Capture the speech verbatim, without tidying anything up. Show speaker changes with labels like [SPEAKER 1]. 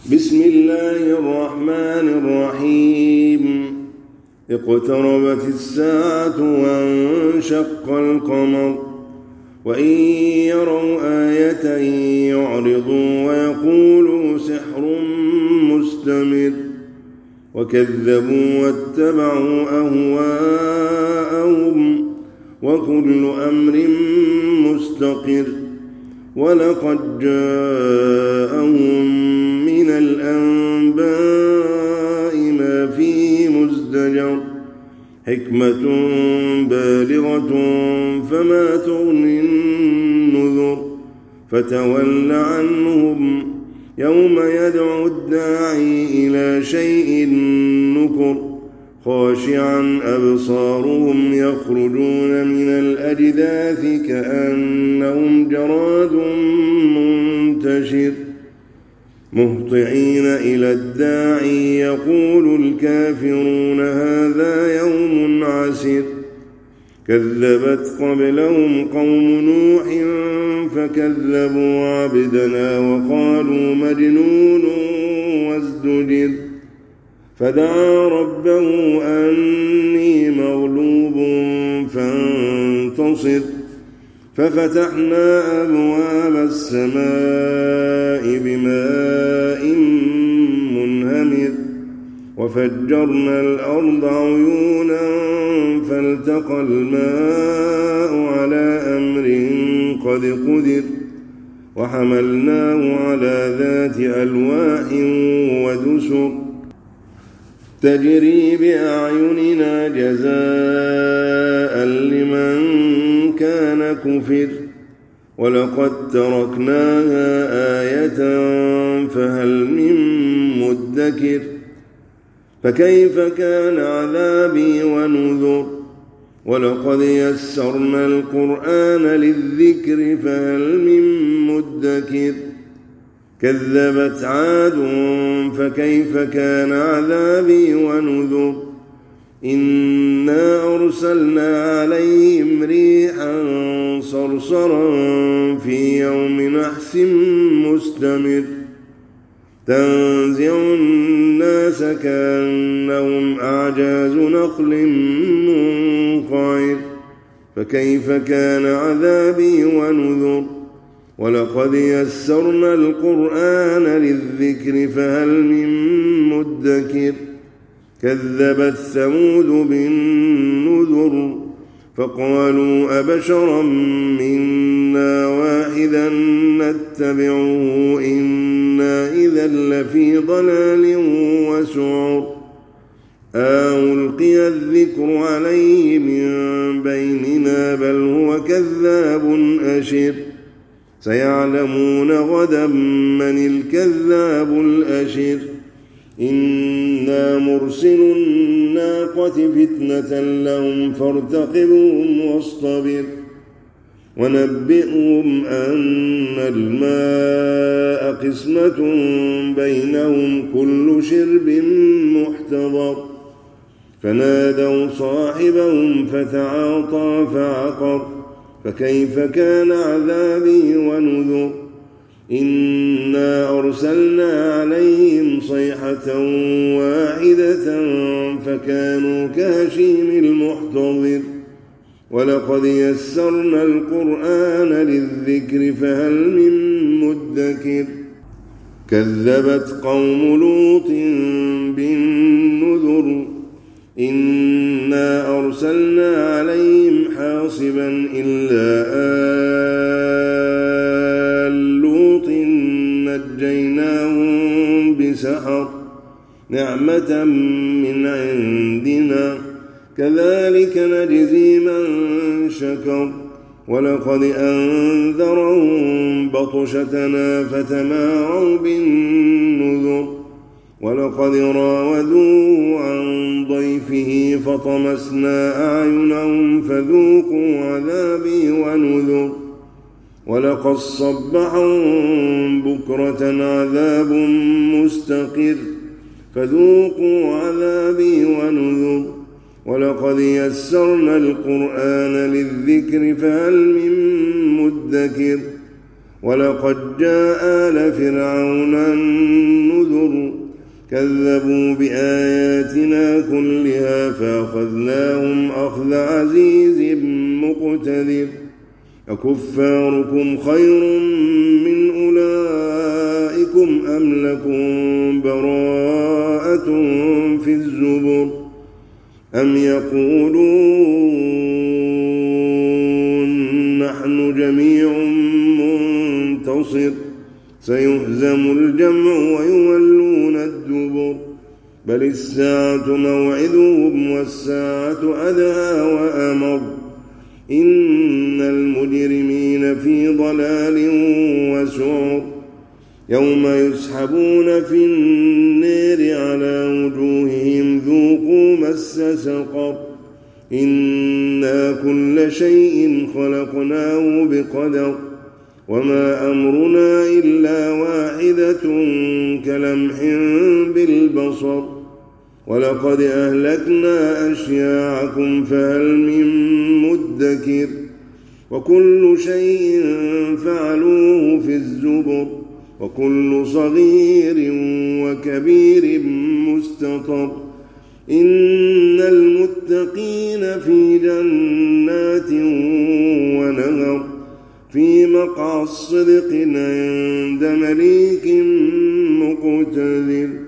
[SPEAKER 1] بسم الله الرحمن الرحيم اقتربت الساعة وانشق القمر وإن يروا آية يعرضوا ويقولوا سحر مستمر وكذبوا واتبعوا أهواءهم وكل أمر مستقر ولقد جاءهم من الأنباء ما فيه مزدجر حكمة بالغة فما تغني النذر فتول عنهم يوم يدعو الداعي إلى شيء نكر خاشعا أبصارهم يخرجون من الأجداث كأنهم جراد منتشر مهطعين إلى الداعي يقول الكافرون هذا يوم عسر كذبت قبلهم قوم نوح فكذبوا عبدنا وقالوا مجنون وازدجر فدعا ربه أني مغلوب فانتصر ففتحنا أبواب السماء بماء منهمر وفجرنا الأرض عيونا فالتقى الماء على أمر قد قدر وحملناه على ذات ألواح ودسر تجري بأعيننا جزاء لمن كان كفر ولقد تركناها آية فهل من مدكر فكيف كان عذابي ونذر ولقد يسرنا القرآن للذكر فهل من مدكر كذبت عاد فكيف كان عذابي ونذر إنا أرسلنا عليهم ريحا صرصرا في يوم نحس مستمر تنزع الناس كأنهم أعجاز نخل منقعر فكيف كان عذابي ونذر ولقد يسرنا القرآن للذكر فهل من مدكر كذبت ثمود بالنذر فقالوا أبشرا منا واحدا نتبعه إنا إذا لفي ضلال وسعر ألقي الذكر عليه من بيننا بل هو كذاب أشر سيعلمون غدا من الكذاب الأشر إنا مرسل الناقة فتنة لهم فارتقبهم واصطبر ونبئهم أن الماء قسمة بينهم كل شرب محتضر فنادوا صاحبهم فتعاطى فعقر فكيف كان عذابي ونذر إنا أرسلنا عليهم صيحة واحدة فكانوا كهشيم المحتضر ولقد يسرنا القرآن للذكر فهل من مدكر كذبت قوم لوط بالنذر إنا أرسلنا عليهم حاصبا إلا آل لوط نجيناهم بسحر نعمة من عندنا كذلك نجزي من شكر ولقد أنذرهم بطشتنا فتماروا بالنذر ولقد راودوه عن ضيفه فطمسنا أعينهم فذوقوا عذابي ونذر ولقد صبحهم بكرة عذاب مستقر فذوقوا عذابي ونذر ولقد يسرنا القرآن للذكر فهل من مدكر ولقد جاء آل فرعون النذر كذبوا بآياتنا كلها فأخذناهم أخذ عزيز مقتدر أكفاركم خير من أولئكم أم لكم براءة في الزبر أم يقولون نحن جميع منتصر سيهزم الجمع ويولون الدبر بل الساعة موعدهم والساعة أدهى وأمر إن المجرمين في ضلال وسعر يوم يسحبون في النار على وجوههم ذوقوا مس سقر إنا كل شيء خلقناه بقدر وما أمرنا إلا واحدة كلمح بالبصر ولقد أهلكنا أشياعكم فهل من مدكر وكل شيء فعلوه في الزبر وكل صغير وكبير مستطر إن المتقين في جنات ونهر في مقعد صدق عند مليك مقتدر.